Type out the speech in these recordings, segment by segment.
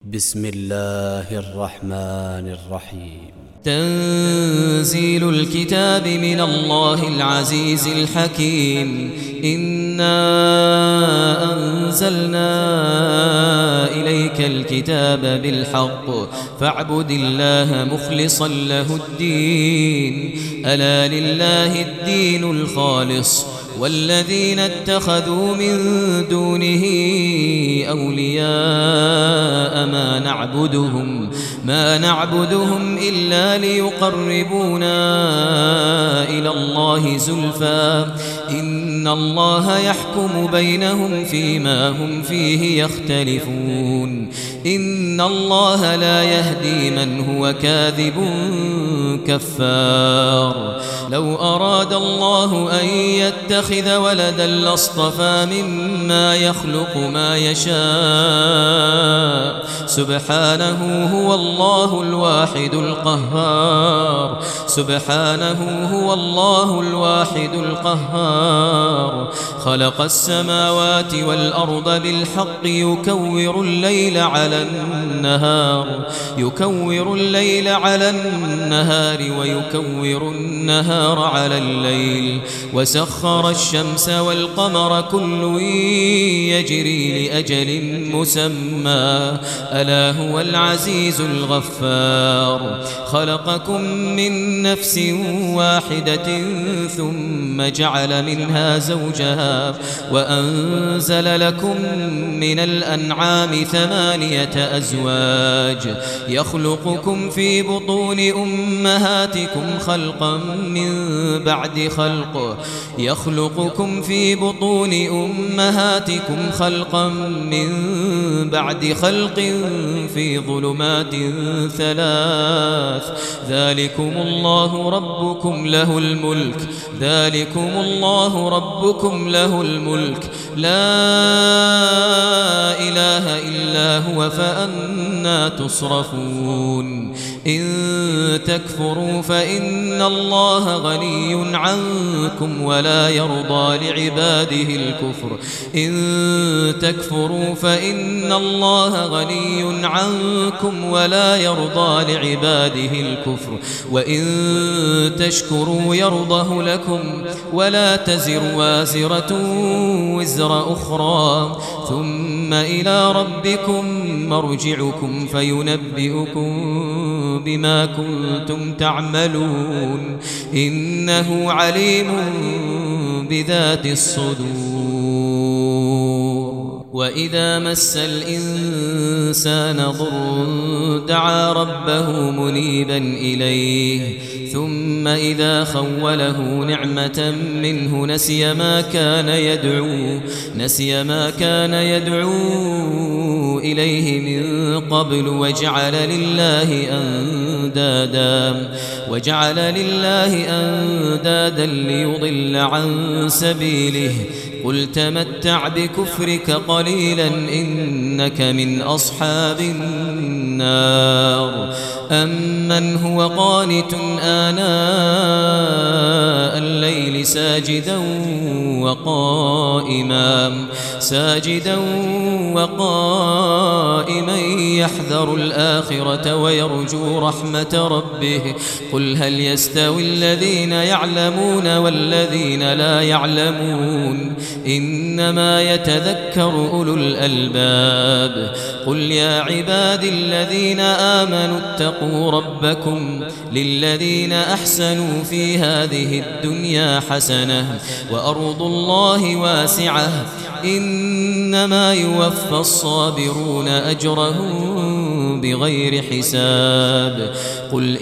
بسم الله الرحمن الرحيم. تنزيل الكتاب من الله العزيز الحكيم. إنا أنزلنا إليك الكتاب بالحق فاعبد الله مخلصا له الدين. ألا لله الدين الخالص والذين اتخذوا من دونه أولياء ما نعبدهم إلا ليقربونا إلى الله زلفى إن الله يحكم بينهم فيما هم فيه يختلفون. إن الله لا يهدي من هو كاذب كفار. لو أراد الله أن يتخذ ولدا لاصطفى مما يخلق ما يشاء سبحانه هو الله الواحد القهار. سبحانه هو الله الواحد القهار. خلق السماوات والأرض بالحق يكور الليل على النهار ويكور النهار على الليل وسخر الشمس والقمر كل يجري لأجل مسمى ألا هو العزيز الغفار. خلقكم من نفس واحدة ثم جعل منها زوجها وأنزل لكم من الأنعام 8 أزواج يخلقكم في بطون أمهاتكم خلقا من بعد خلق في ظلمات 3. ذلكم الله ربكم له الملك لا إله إلا هو فأنى تصرفون. إن تكفروا فإن الله غني عنكم ولا يرضى لعباده الكفر وإن تشكروا يرضه لكم ولا تزر وازرة وزر أخرى ثم إلى ربكم مرجعكم فينبئكم بما كنتم تعملون. إنه عليم بذات الصدور. وإذا مس الإنسان ضر دعا ربه منيبا إليه ثم إذا خوله نعمة منه نسي ما كان يدعو إليه من قبل وجعل لله أندادا ليضل عن سبيله. قل تمتع بكفرك قليلا إنك من أصحاب النار. أمن هو قانت آناء الليل ساجدا وقائما يحذر الآخرة ويرجو رحمة ربه. قل هل يستوي الذين يعلمون والذين لا يعلمون إنما يتذكر أولو الألباب. قل يا عبادي الذين آمنوا اتقوا ربكم للذين أحسنوا في هذه الدنيا حسنة وأرض الله واسعة إنما يوفى الصابرون أجرهم بغير حساب. قل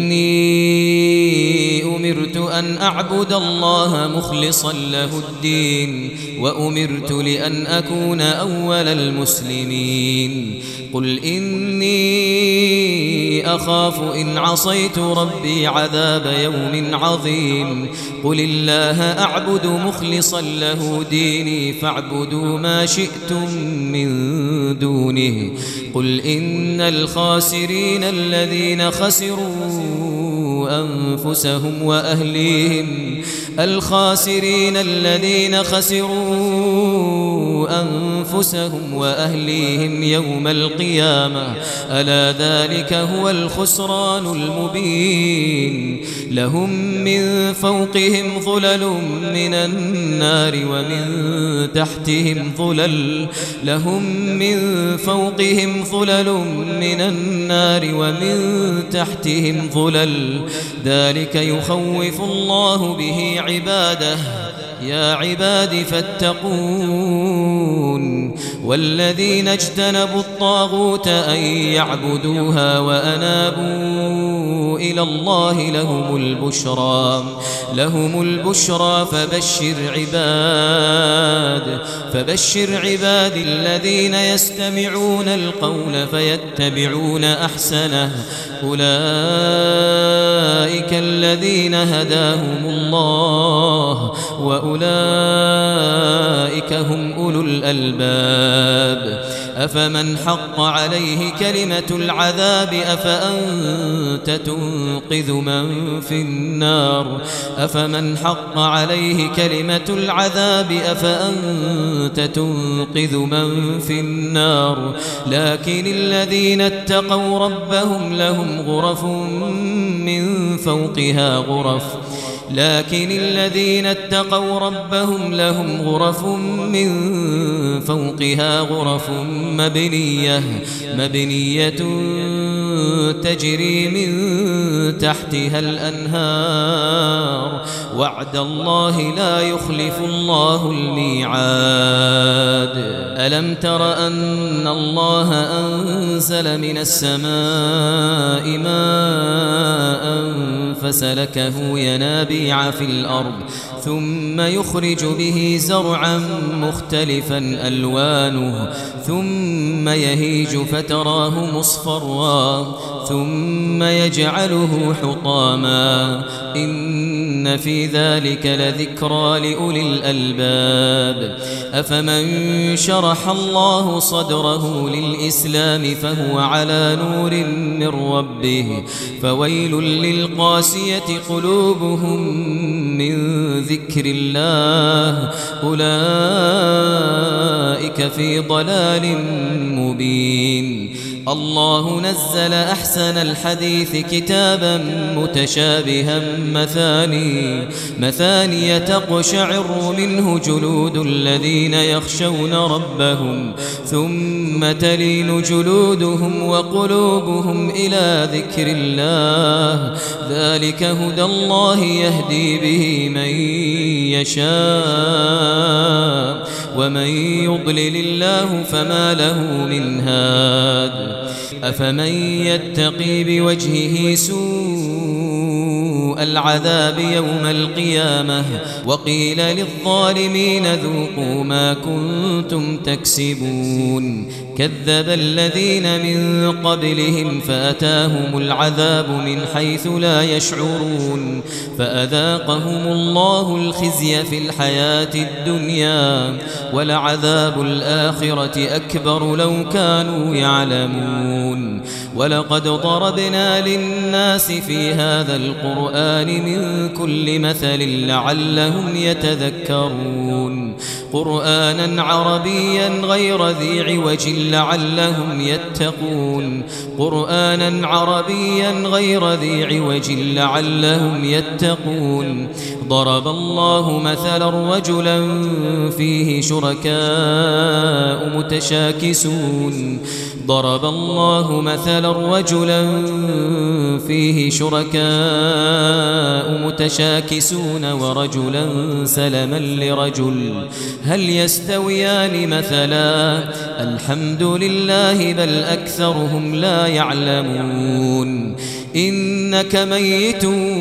إني أمرت أن أعبد الله مخلصا له الدين وأمرت لأن أكون أول المسلمين. قل إني أخاف إن عصيت ربي عذاب يوم عظيم. قل الله أعبد مخلصا له ديني فاعبدوا ما شئتم من دونه. قل إن الخاسرين الذين خسروا أنفسهم وأهليهم أنفسهم وأهليهم يوم القيامة ألا ذلك هو الخسران المبين لهم من فوقهم ظلل من النار ومن تحتهم ظلل من النار ومن تحتهم ظلل ذلك يخوف الله به عباده يا عباد فاتقون والذين اجتنبوا الطاغوت أن يعبدوها وأنابوا إلى الله لهم البشرى فبشر عباد الذين يستمعون القول فيتبعون أحسنه أولئك الذين هداهم الله وأولئك هم أولو الألباب أفمن حق عليه كلمة العذاب أفأنت تنقذ من في النار لكن الذين اتقوا ربهم لهم غرف من فوقها غرف مبنية تجري من تحتها الأنهار وعد الله لا يخلف الله الميعاد ألم تر أن الله أنزل من السماء ماء فسلكه ينابيع في الأرض ثم يخرج به زرعا مختلفا ألوانه ثم يهيج فتراه مصفرا ثم يجعله حطاما إن في ذلك لذكرى لأولي الألباب أفمن شرح الله صدره للإسلام فهو على نور من ربه فويل للقاسية قلوبهم من ذكر الله أولئك في ضلال مبين الله نزل أحسن الحديث كتابا متشابها مثاني تقشعر منه جلود الذين يخشون ربهم ثم تلين جلودهم وقلوبهم إلى ذكر الله ذلك هدى الله يهدي به من يشاء ومن يضلل الله فما له من هاد أفمن يتقي بوجهه سوء العذاب يوم القيامة وقيل للظالمين ذوقوا ما كنتم تكسبون كذب الذين من قبلهم فأتاهم العذاب من حيث لا يشعرون فأذاقهم الله الخزي في الحياة الدنيا ولعذاب الآخرة أكبر لو كانوا يعلمون ولقد ضربنا للناس في هذا القرآن من كل مثل لعلهم يتذكرون قرآنا عربيا غير ذي عوج لعلهم يتقون ضرب الله مثلا رجلا فيه شركاء متشاكسون ورجلا سلما لرجل هل يستويان مثلا الحمد لله بل أكثرهم لا يعلمون إنك ميت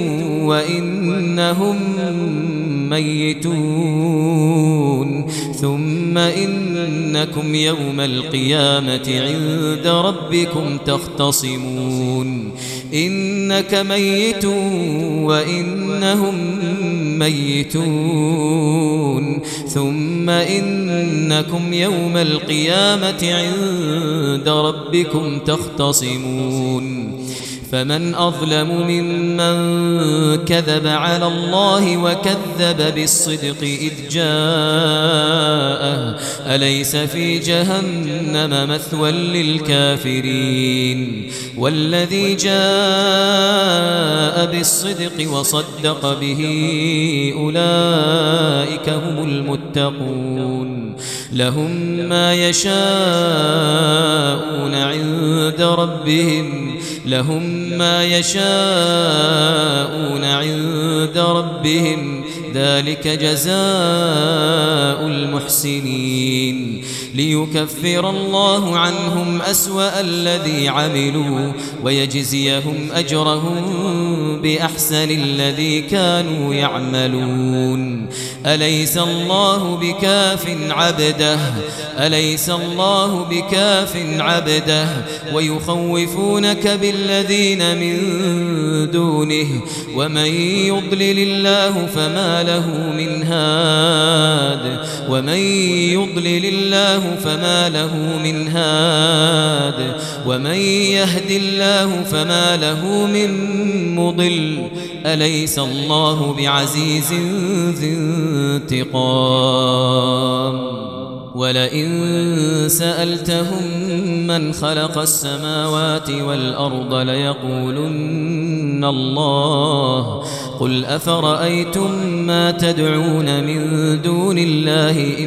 وإنهم ميتون ثم إنكم يوم القيامة عند ربكم تختصمون إنك ميت وإنهم ميتون ثم إنكم يوم القيامة عند ربكم تختصمون فمن أظلم ممن كذب على الله وكذب بالصدق إذ جاءه أليس في جهنم مثوى للكافرين والذي جاء بالصدق وصدق به أولئك هم المتقون لهم ما يشاءون عند ربهم ذلك جزاء المحسنين ليكفر الله عنهم أسوأ الذي عملوا ويجزيهم أجرهم بأحسن الذي كانوا يعملون أليس الله بكاف عبده ويخوفونك بالذين من دونه ومن يضلل الله فما له من هاد ومن يهد الله فما له من مضل أليس الله بعزيز ذي انتقام ولئن سألتهم من خلق السماوات والأرض ليقولن الله قل أفرأيتم ما تدعون من دون الله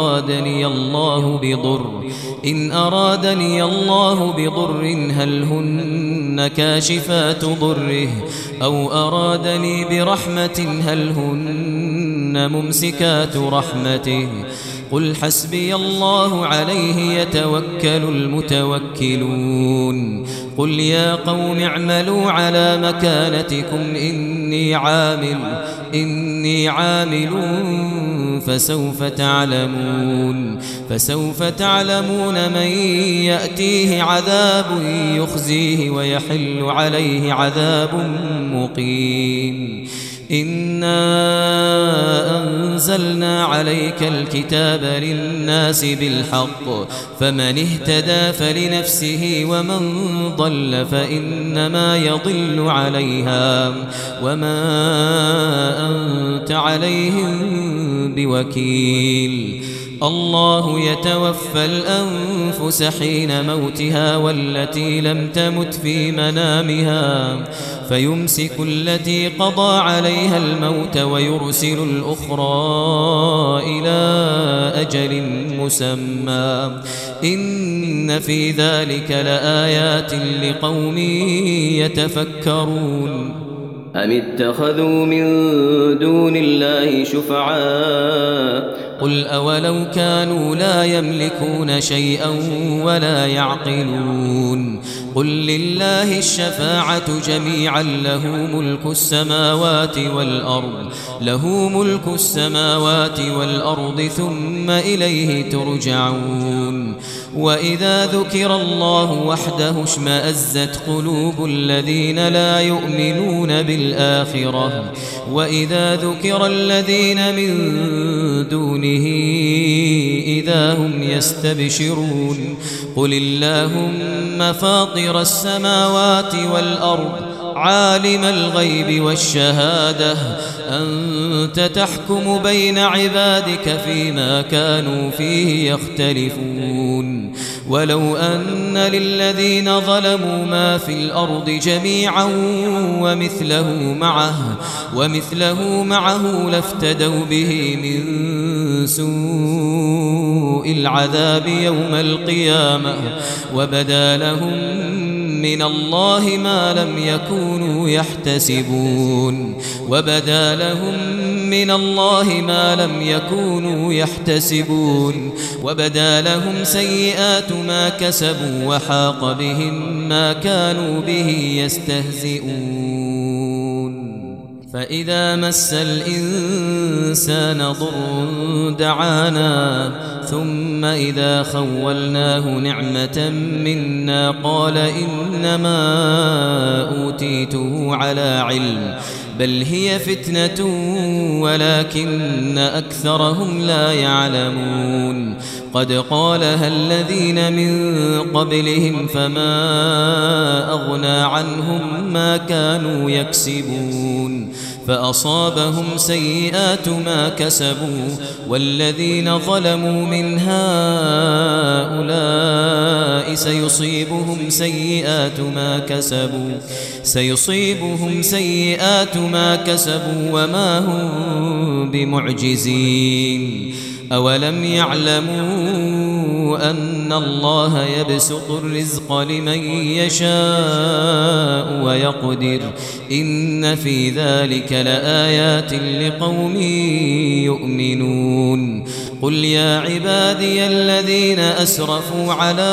إن أرادني الله بضر هل هن كاشفات ضره أو أرادني برحمة هل هن ممسكات رحمته قل حسبي الله عليه يتوكل المتوكلون قل يا قوم اعملوا على مكانتكم إني عامل فسوف تعلمون من يأتيه عذاب يخزيه ويحل عليه عذاب مقيم إنا أنزلنا عليك الكتاب للناس بالحق فمن اهتدى فلنفسه ومن ضل فإنما يضل عليها وما أنت عليهم بوكيل الله يتوفى الأنفس حين موتها والتي لم تمت في منامها فيمسك التي قضى عليها الموت ويرسل الأخرى إلى أجل مسمى إن في ذلك لآيات لقوم يتفكرون أم اتخذوا من دون الله شفعاء قل أولو كانوا لا يملكون شيئا ولا يعقلون قل لله الشفاعة جميعا له ملك السماوات والأرض ثم إليه ترجعون وإذا ذكر الله وحده اشمأزت قلوب الذين لا يؤمنون بالآخرة وإذا ذكر الذين من دونه إذا هم يستبشرون قل اللهم فاطر السماوات والأرض عالم الغيب والشهادة أنت تحكم بين عبادك فيما كانوا فيه يختلفون ولو أن للذين ظلموا ما في الأرض جميعا ومثله معه لافتدوا به من سوء العذاب يوم القيامة وبدا لهم من الله ما لم يكونوا يحتسبون وبدا لهم سيئات ما كسبوا وحاق بهم ما كانوا به يستهزئون فإذا مس الإنسان ضر دعانا ثم إذا خولناه نعمة منا قال إنما أوتيته على علم بل هي فتنة ولكن أكثرهم لا يعلمون قد قالها الذين من قبلهم فما أغنى عنهم ما كانوا يكسبون فأصابهم سيئات ما كسبوا والذين ظلموا من هؤلاء سيصيبهم سيئات ما كسبوا وما هم بمعجزين أولم يعلموا أن الله يبسط الرزق لمن يشاء ويقدر إن في ذلك لآيات لقوم يؤمنون قل يا عبادي الذين أسرفوا على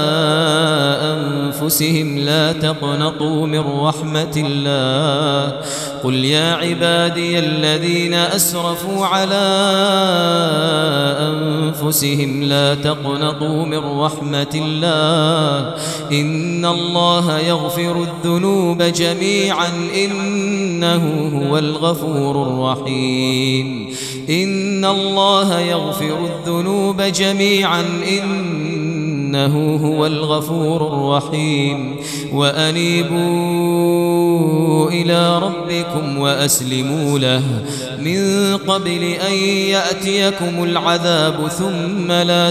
أنفسهم لا تقنطوا من رحمة الله قل يا عبادي الذين أسرفوا على أنفسهم لا تقنطوا من رحمة الله إن الله يغفر الذنوب جميعا إنه هو الغفور الرحيم إن الله يغفر الذنوب جميعا إنه هو الغفور الرحيم وأنيبوا إلى ربكم وأسلموا له من قبل أن يأتيكم العذاب ثم لا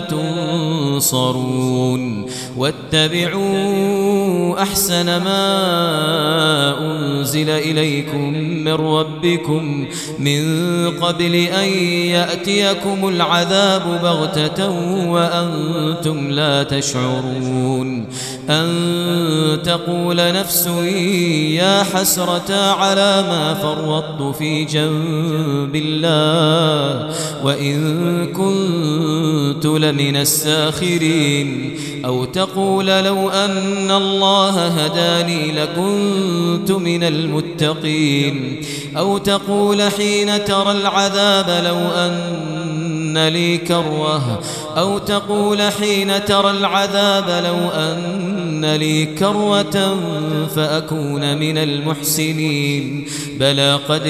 تنصرون واتبعوا أحسن ما أنزل إليكم من ربكم من قبل أن يأتيكم العذاب بغتة وأنتم لا تشعرون أن تقول نفس يا حسرة على ما فرطت في جنب الله وإن كنت لمن الساخرين أو تقول لو أن الله هداني لكنت من المتقين أو تقول حين ترى العذاب لو أن لي كروة أو تقول حين ترى العذاب لو أن لي كروة فأكون من المحسنين بلى قد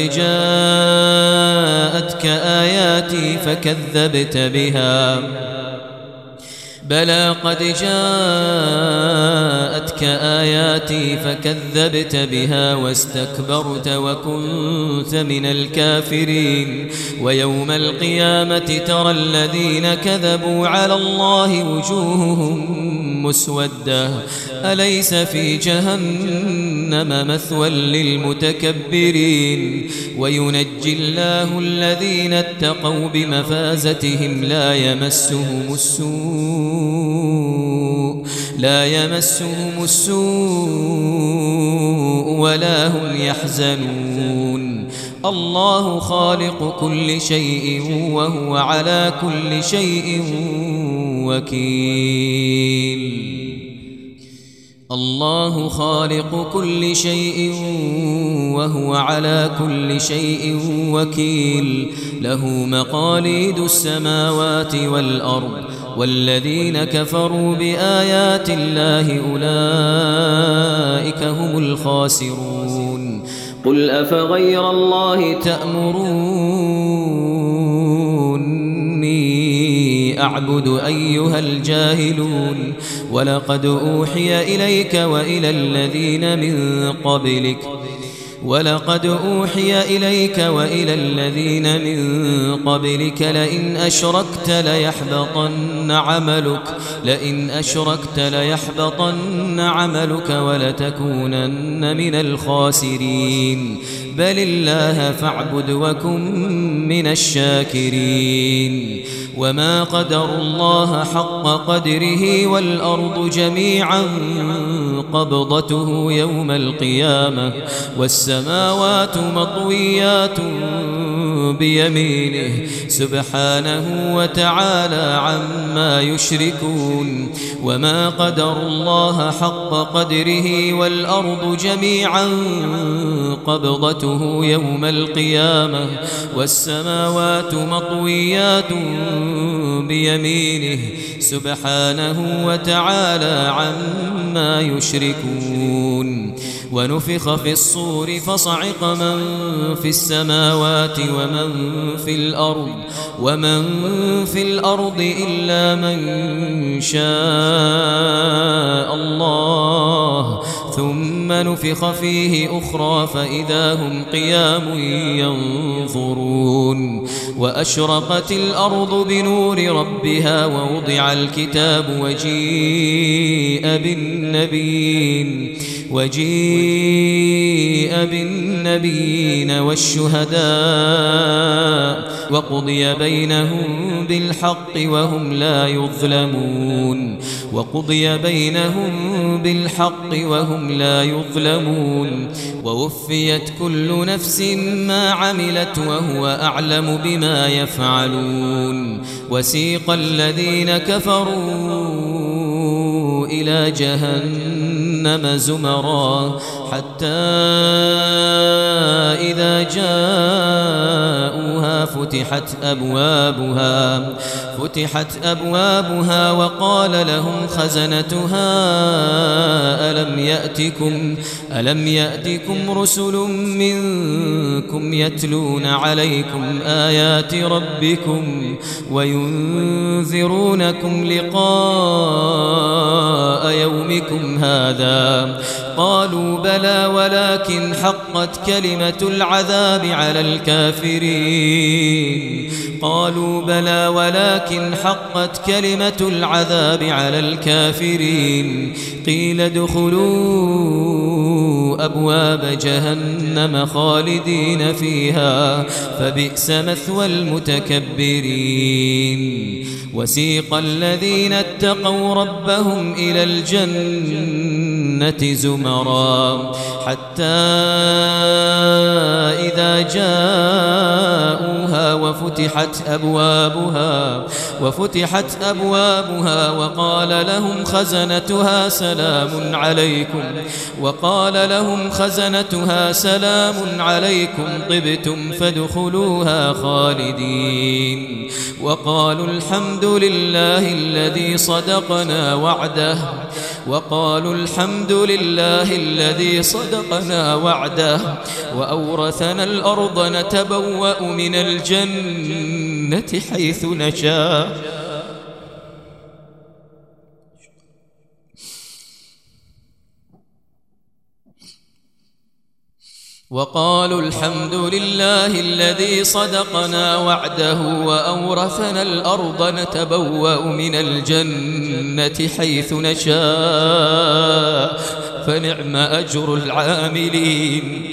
جاءتك آياتي فكذبت بها بلى قد جاءتك آياتي فكذبت بها واستكبرت وكنت من الكافرين ويوم القيامة ترى الذين كذبوا على الله وجوههم مسودة أليس في جهنم مثوى للمتكبرين وينجي الله الذين اتقوا بمفازتهم لا يمسهم السوء ولا هم يحزنون الله خالق كل شيء وهو على كل شيء وكيل الله خالق كل شيء وهو على كل شيء وكيل له مقاليد السماوات والأرض والذين كفروا بآيات الله أولئك هم الخاسرون قل أفغير الله تأمروني أعبد أيها الجاهلون ولقد أوحي إليك وإلى الذين من قبلك لئن أشركت ليحبطن عملك ولتكونن من الخاسرين بل الله فاعبد وكن من الشاكرين وما قدروا الله حق قدره والأرض جميعا قبضته يوم القيامة والسماوات مطويات بيمينه سبحانه وتعالى عما يشركون وما قدروا الله حق قدره والأرض جميعا قبضته يوم القيامة والسماوات مطويات بيمينه سبحانه وتعالى عما يشركون. ونفخ في الصور فصعق من في السماوات ومن في الأرض إلا من شاء الله، ثم نفخ فيه أخرى فإذا هم قيام ينظرون. وأشرقت الأرض بنور ربها ووضع الكتاب وجيء بالنبيين والشهداء وقضي بينهم بالحق وهم لا يظلمون. ووفيت كل نفس ما عملت وهو أعلم بما يفعلون. وسيق الذين كفروا إلى جهنم زمرا حتى إذا جاءوها فتحت أبوابها وقال لهم خزنتها ألم يأتكم رسل منكم يتلون عليكم آيات ربكم وينذرونكم لقاء يومكم هذا؟ قالوا بلى ولكن حقت كلمة العذاب على الكافرين. قيل ادخلوا أبواب جهنم خالدين فيها فبئس مثوى المتكبرين. وسيق الذين اتقوا ربهم إلى الجنة زمرا حتى إذا جاءوها وفتحت أبوابها وقال لهم خزنتها سلام عليكم طبتم فادخلوها خالدين. وقالوا الحمد لله الذي صدقنا وعده وأورثنا الأرض نتبوأ من الجنة حيث نشاء. وقالوا الحمد لله الذي صدقنا وعده وأورثنا الأرض نتبوأ من الجنة حيث نشاء فنعم أجر العاملين.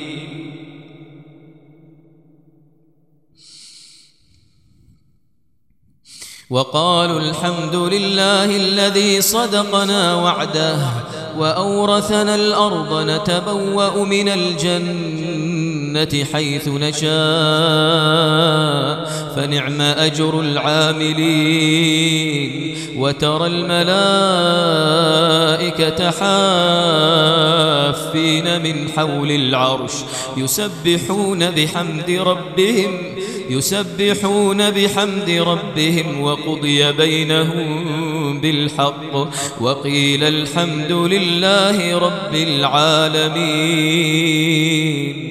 وقالوا الحمد لله الذي صدقنا وعده وأورثنا الأرض نتبوأ من الجنة حيث نشاء فنعم أجر العاملين. وترى الملائكة حافين من حول العرش يسبحون بحمد ربهم وقضي بينهم بالحق وقيل الحمد لله رب العالمين.